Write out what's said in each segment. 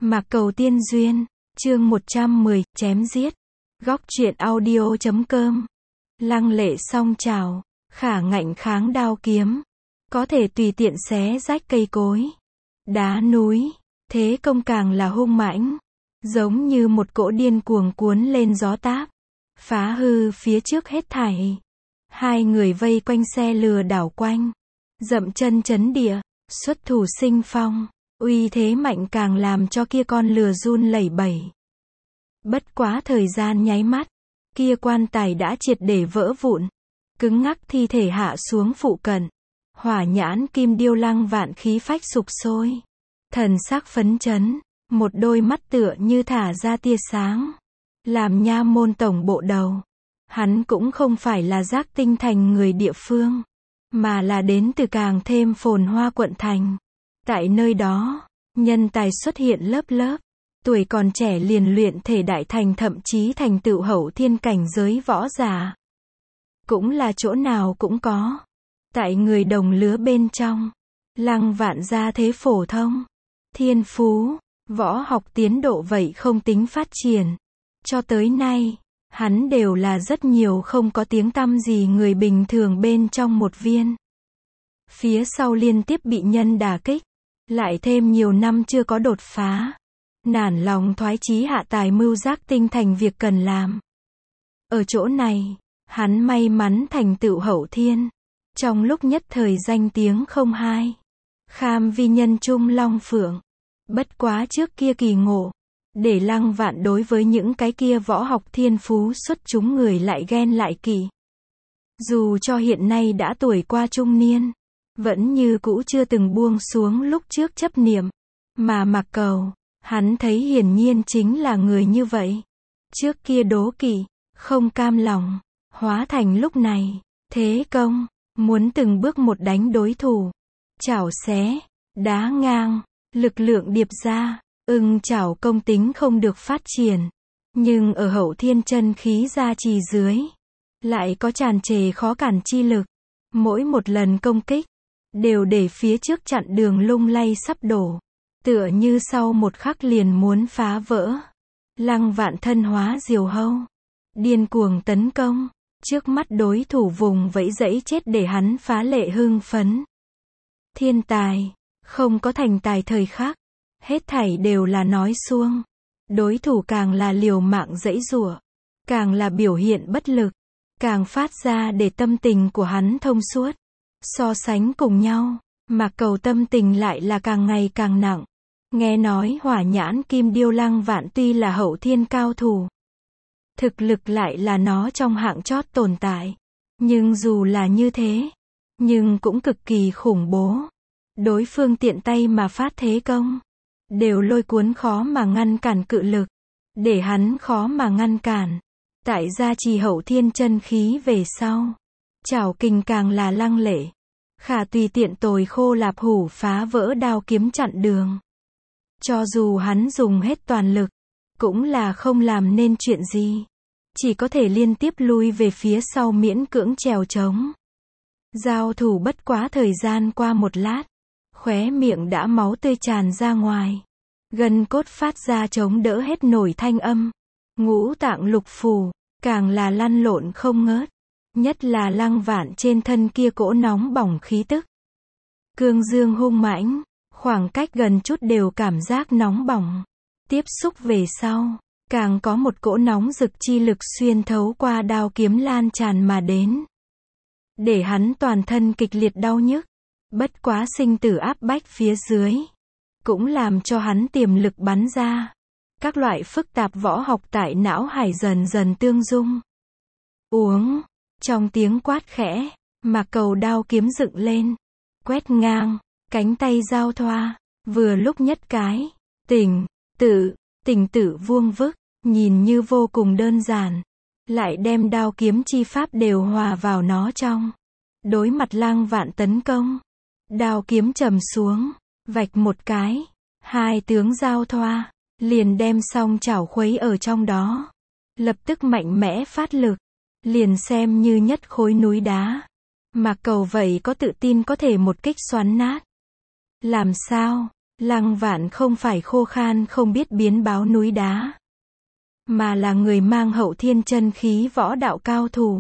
Mạc Cầu Tiên Duyên, chương 110, chém giết. Góc truyện audio.com. Lăng lệ song trào, khả ngạnh kháng đao kiếm, có thể tùy tiện xé rách cây cối, đá núi, thế công càng là hung mãnh, giống như một cỗ điên cuồng cuốn lên gió táp, phá hư phía trước hết thảy. Hai người vây quanh xe lừa đảo quanh, dậm chân chấn địa, xuất thủ sinh phong, uy thế mạnh càng làm cho kia con lừa run lẩy bẩy. Bất quá thời gian nháy mắt, kia quan tài đã triệt để vỡ vụn, cứng ngắc thi thể hạ xuống phụ cận. Hỏa nhãn kim điêu Lăng Vạn khí phách sục sôi, thần sắc phấn chấn, một đôi mắt tựa như thả ra tia sáng. Làm nha môn tổng bộ đầu, hắn cũng không phải là Giác Tinh Thành người địa phương, mà là đến từ càng thêm phồn hoa quận thành. Tại nơi đó, nhân tài xuất hiện lớp lớp, tuổi còn trẻ liền luyện thể đại thành, thậm chí thành tựu hậu thiên cảnh giới võ giả. Cũng là chỗ nào cũng có. Tại người đồng lứa bên trong, Lăng Vạn gia thế phổ thông, thiên phú, võ học tiến độ vậy không tính phát triển. Cho tới nay, hắn đều là rất nhiều không có tiếng tăm gì người bình thường bên trong một viên. Phía sau liên tiếp bị nhân đả kích, lại thêm nhiều năm chưa có đột phá, nản lòng thoái chí hạ tài mưu Giác Tinh Thành việc cần làm. Ở chỗ này, hắn may mắn thành tựu hậu thiên, trong lúc nhất thời danh tiếng không hai, kham vi nhân trung long phượng. Bất quá trước kia kỳ ngộ, để Lăng Vạn đối với những cái kia võ học thiên phú xuất chúng người lại ghen lại kỵ. Dù cho hiện nay đã tuổi qua trung niên, vẫn như cũ chưa từng buông xuống lúc trước chấp niệm. Mà Mạc Cầu, hắn thấy hiển nhiên chính là người như vậy. Trước kia đố kỵ, không cam lòng, hóa thành lúc này, thế công, muốn từng bước một đánh đối thủ. Chảo xé, đá ngang, lực lượng điệp ra, chảo công tính không được phát triển. Nhưng ở hậu thiên chân khí gia trì dưới, lại có tràn trề khó cản chi lực. Mỗi một lần công kích, đều để phía trước chặn đường lung lay sắp đổ. Tựa như sau một khắc liền muốn phá vỡ. Lăng Vạn thân hóa diều hâu, điên cuồng tấn công. Trước mắt đối thủ vùng vẫy dẫy chết để hắn phá lệ hưng phấn. Thiên tài, không có thành tài thời khắc, hết thảy đều là nói suông. Đối thủ càng là liều mạng dẫy giụa, càng là biểu hiện bất lực, càng phát ra để tâm tình của hắn thông suốt. So sánh cùng nhau, Mạc Cầu tâm tình lại là càng ngày càng nặng. Nghe nói hỏa nhãn kim điêu Lăng Vạn tuy là hậu thiên cao thủ, thực lực lại là nó trong hạng chót tồn tại. Nhưng dù là như thế, nhưng cũng cực kỳ khủng bố. Đối phương tiện tay mà phát thế công, đều lôi cuốn khó mà ngăn cản cự lực, để hắn khó mà ngăn cản. Tại gia trì hậu thiên chân khí về sau, chảo kình càng là lăng lệ, khả tùy tiện tồi khô lạp hủ phá vỡ đao kiếm chặn đường. Cho dù hắn dùng hết toàn lực, cũng là không làm nên chuyện gì, chỉ có thể liên tiếp lui về phía sau miễn cưỡng trèo trống. Giao thủ bất quá thời gian qua một lát, khóe miệng đã máu tươi tràn ra ngoài, gân cốt phát ra chống đỡ hết nổi thanh âm. Ngũ tạng lục phủ, càng là lăn lộn không ngớt, nhất là Lăng Vạn trên thân kia cỗ nóng bỏng khí tức. Cương dương hung mãnh, khoảng cách gần chút đều cảm giác nóng bỏng. Tiếp xúc về sau, càng có một cỗ nóng rực chi lực xuyên thấu qua đao kiếm lan tràn mà đến, để hắn toàn thân kịch liệt đau nhức. Bất quá sinh tử áp bách phía dưới, cũng làm cho hắn tiềm lực bắn ra. Các loại phức tạp võ học tại não hải dần dần tương dung. Uống, trong tiếng quát khẽ, Mạc Cầu đao kiếm dựng lên, quét ngang, cánh tay giao thoa, vừa lúc nhất cái, tình tử vuông vức, nhìn như vô cùng đơn giản, lại đem đao kiếm chi pháp đều hòa vào nó trong. Đối mặt Lăng Vạn tấn công, đao kiếm trầm xuống, vạch một cái, hai tướng giao thoa, liền đem song chảo khuấy ở trong đó. Lập tức mạnh mẽ phát lực, liền xem như nhất khối núi đá. Mạc Cầu vậy có tự tin có thể một kích xoắn nát. Làm sao? Lăng Vạn không phải khô khan không biết biến báo núi đá, mà là người mang hậu thiên chân khí võ đạo cao thủ.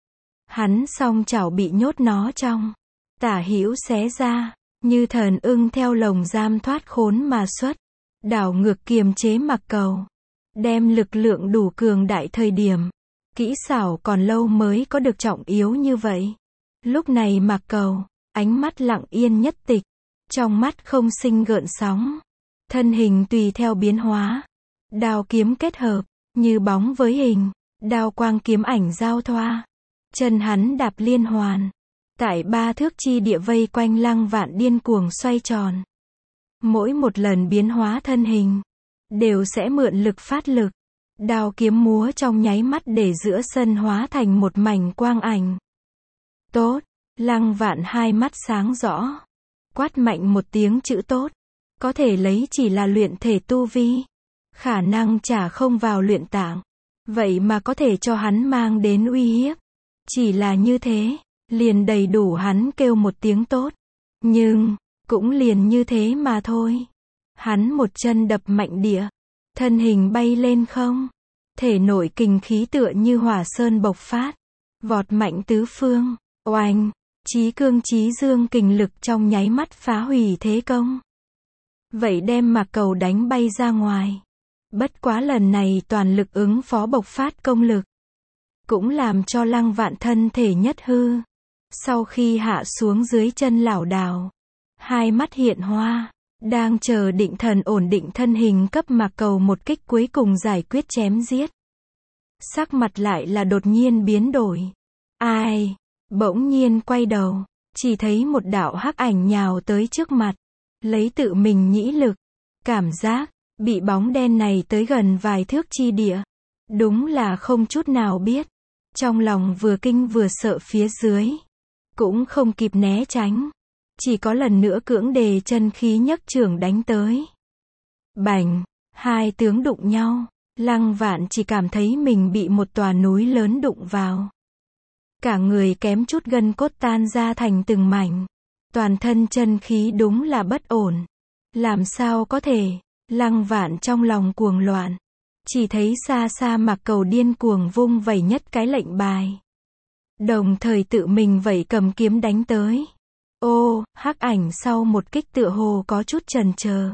Hắn song chảo bị nhốt nó trong, tả hữu xé ra, như thần ưng theo lồng giam thoát khốn mà xuất, đảo ngược kiềm chế Mạc Cầu, đem lực lượng đủ cường đại thời điểm. Kỹ xảo còn lâu mới có được trọng yếu như vậy. Lúc này Mạc Cầu, ánh mắt lặng yên nhất tịch, trong mắt không sinh gợn sóng, thân hình tùy theo biến hóa, đao kiếm kết hợp, như bóng với hình, đao quang kiếm ảnh giao thoa, chân hắn đạp liên hoàn, tại 3 thước chi địa vây quanh Lăng Vạn điên cuồng xoay tròn. Mỗi một lần biến hóa thân hình, đều sẽ mượn lực phát lực, đao kiếm múa trong nháy mắt để giữa sân hóa thành một mảnh quang ảnh. Tốt, Lăng Vạn hai mắt sáng rõ, quát mạnh một tiếng chữ tốt, có thể lấy chỉ là luyện thể tu vi, khả năng chả không vào luyện tạng, vậy mà có thể cho hắn mang đến uy hiếp. Chỉ là như thế, liền đầy đủ hắn kêu một tiếng tốt, nhưng, cũng liền như thế mà thôi. Hắn một chân đập mạnh địa, thân hình bay lên không, thể nội kình khí tựa như hỏa sơn bộc phát, vọt mạnh tứ phương, oanh, chí cương chí dương kình lực trong nháy mắt phá hủy thế công. Vậy đem Mạc Cầu đánh bay ra ngoài. Bất quá lần này toàn lực ứng phó bộc phát công lực, cũng làm cho Lăng Vạn thân thể nhất hư. Sau khi hạ xuống dưới chân lảo đảo, hai mắt hiện hoa, đang chờ định thần ổn định thân hình cấp Mạc Cầu một kích cuối cùng giải quyết chém giết. Sắc mặt lại là đột nhiên biến đổi. Ai? Bỗng nhiên quay đầu, chỉ thấy một đạo hắc ảnh nhào tới trước mặt, lấy tự mình nhĩ lực, cảm giác, bị bóng đen này tới gần vài thước chi địa. Đúng là không chút nào biết. Trong lòng vừa kinh vừa sợ phía dưới. Cũng không kịp né tránh. Chỉ có lần nữa cưỡng đề chân khí nhấc chưởng đánh tới. Bành, hai tướng đụng nhau. Lăng Vạn chỉ cảm thấy mình bị một tòa núi lớn đụng vào. Cả người kém chút gân cốt tan ra thành từng mảnh. Toàn thân chân khí đúng là bất ổn. Làm sao có thể? Lăng Vạn trong lòng cuồng loạn. Chỉ thấy xa xa Mạc Cầu điên cuồng vung vẩy nhất cái lệnh bài. Đồng thời tự mình vẩy cầm kiếm đánh tới. Ô, hắc ảnh sau một kích tựa hồ có chút chần chờ.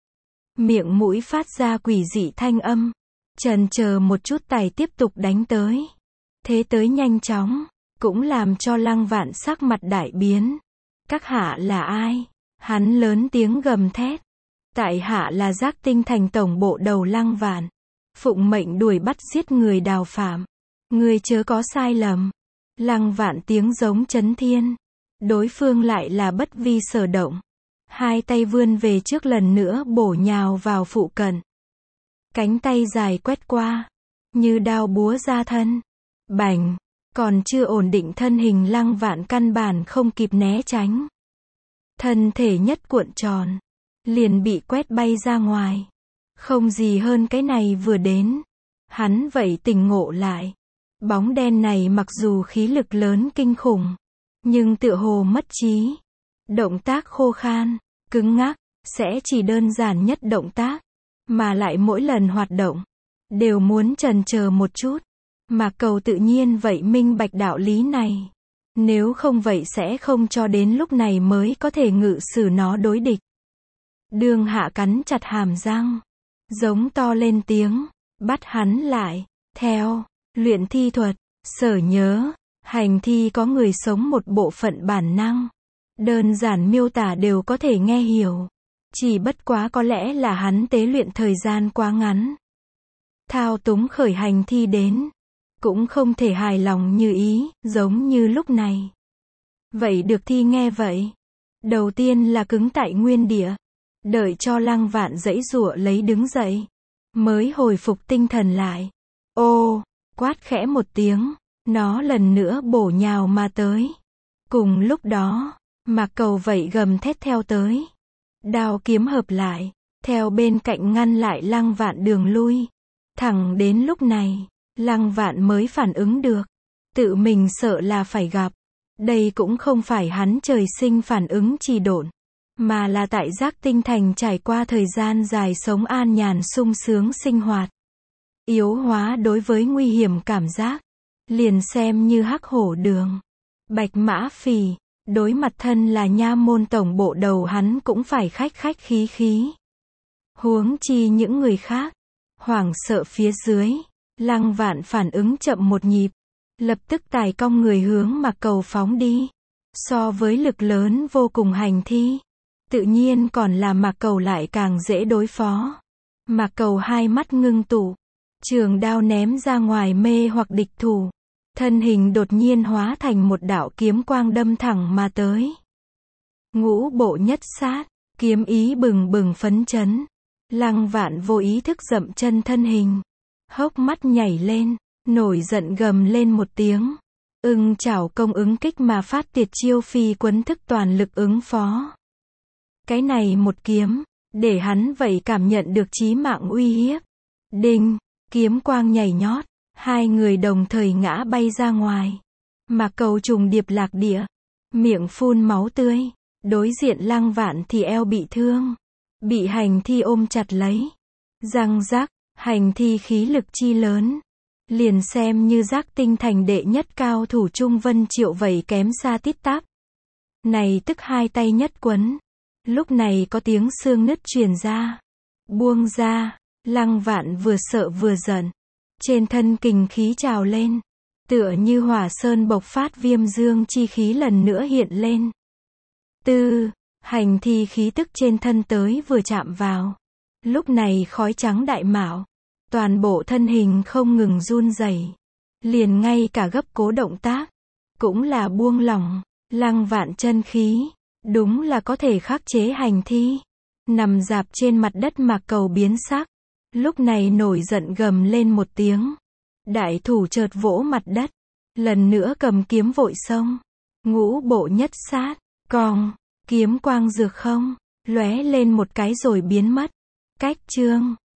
Miệng mũi phát ra quỷ dị thanh âm. Chần chờ một chút tài tiếp tục đánh tới. Thế tới nhanh chóng, cũng làm cho Lăng Vạn sắc mặt đại biến. Các hạ là ai? Hắn lớn tiếng gầm thét. Tại hạ là Giác Tinh Thành tổng bộ đầu Lăng Vạn. Phụng mệnh đuổi bắt giết người Đào Phạm. Người chớ có sai lầm. Lăng Vạn tiếng giống chấn thiên. Đối phương lại là bất vi sở động. Hai tay vươn về trước lần nữa bổ nhào vào phụ cận. Cánh tay dài quét qua. Như đao búa ra thân. Bành. Còn chưa ổn định thân hình Lăng Vạn căn bản không kịp né tránh. Thân thể nhất cuộn tròn. Liền bị quét bay ra ngoài. Không gì hơn cái này vừa đến. Hắn vậy tỉnh ngộ lại. Bóng đen này mặc dù khí lực lớn kinh khủng. Nhưng tựa hồ mất trí. Động tác khô khan, cứng ngắc, sẽ chỉ đơn giản nhất động tác. Mà lại mỗi lần hoạt động, đều muốn chần chờ một chút. Mạc Cầu tự nhiên vậy minh bạch đạo lý này. Nếu không vậy sẽ không cho đến lúc này mới có thể ngự sử nó đối địch. Đường Hạ cắn chặt hàm răng, giống to lên tiếng, bắt hắn lại. Theo luyện thi thuật, sở nhớ, hành thi có người sống một bộ phận bản năng. Đơn giản miêu tả đều có thể nghe hiểu. Chỉ bất quá có lẽ là hắn tế luyện thời gian quá ngắn. Thao túng khởi hành thi đến. Cũng không thể hài lòng như ý, giống như lúc này. Vậy được thi nghe vậy. Đầu tiên là cứng tại nguyên địa. Đợi cho Lăng Vạn giãy giụa lấy đứng dậy. Mới hồi phục tinh thần lại. Ô, quát khẽ một tiếng. Nó lần nữa bổ nhào mà tới. Cùng lúc đó, Mạc Cầu vậy gầm thét theo tới. Đao kiếm hợp lại. Theo bên cạnh ngăn lại Lăng Vạn đường lui. Thẳng đến lúc này, Lăng Vạn mới phản ứng được. Tự mình sợ là phải gặp. Đây cũng không phải hắn trời sinh phản ứng trì độn. mà là tại Giác Tinh Thành trải qua thời gian dài sống an nhàn sung sướng sinh hoạt. Yếu hóa đối với nguy hiểm cảm giác, liền xem như Hắc Hổ Đường, Bạch Mã Phì, đối mặt thân là nha môn tổng bộ đầu hắn cũng phải khách khách khí khí. Huống chi những người khác, hoảng sợ phía dưới, Lăng Vạn phản ứng chậm một nhịp, lập tức tài cong người hướng Mạc Cầu phóng đi. So với lực lớn vô cùng hành thi, tự nhiên còn là Mạc Cầu lại càng dễ đối phó. Mạc Cầu hai mắt ngưng tụ, trường đao ném ra ngoài mê hoặc địch thủ, thân hình đột nhiên hóa thành một đạo kiếm quang đâm thẳng mà tới. Ngũ bộ nhất sát, kiếm ý bừng bừng phấn chấn. Lăng Vạn vô ý thức dậm chân thân hình, hốc mắt nhảy lên, nổi giận gầm lên một tiếng. Ưng chảo công ứng kích mà phát tiệt chiêu phi quấn thức toàn lực ứng phó. Cái này một kiếm, để hắn vậy cảm nhận được chí mạng uy hiếp. Đinh, kiếm quang nhảy nhót, hai người đồng thời ngã bay ra ngoài. Mạc Cầu trùng điệp lạc địa, miệng phun máu tươi, đối diện Lăng Vạn thì eo bị thương, bị hành thi ôm chặt lấy. Răng rắc, hành thi khí lực chi lớn, liền xem như Giác Tinh Thành đệ nhất cao thủ Trung Vân Triệu vậy kém xa tít tắp. Này tức hai tay nhất quấn. Lúc này có tiếng xương nứt truyền ra. Buông ra, Lăng Vạn vừa sợ vừa giận. Trên thân kình khí trào lên, tựa như hỏa sơn bộc phát viêm dương chi khí lần nữa hiện lên. Tư, hành thi khí tức trên thân tới vừa chạm vào. Lúc này khói trắng đại mạo, toàn bộ thân hình không ngừng run rẩy, liền ngay cả gấp cố động tác cũng là buông lỏng. Lăng Vạn chân khí, đúng là có thể khắc chế hành thi. Nằm rạp trên mặt đất Mạc Cầu biến sắc, lúc này nổi giận gầm lên một tiếng. Đại thủ chợt vỗ mặt đất, lần nữa cầm kiếm vội xông. Ngũ bộ nhất sát, cong, kiếm quang dược không, lóe lên một cái rồi biến mất. Cách chương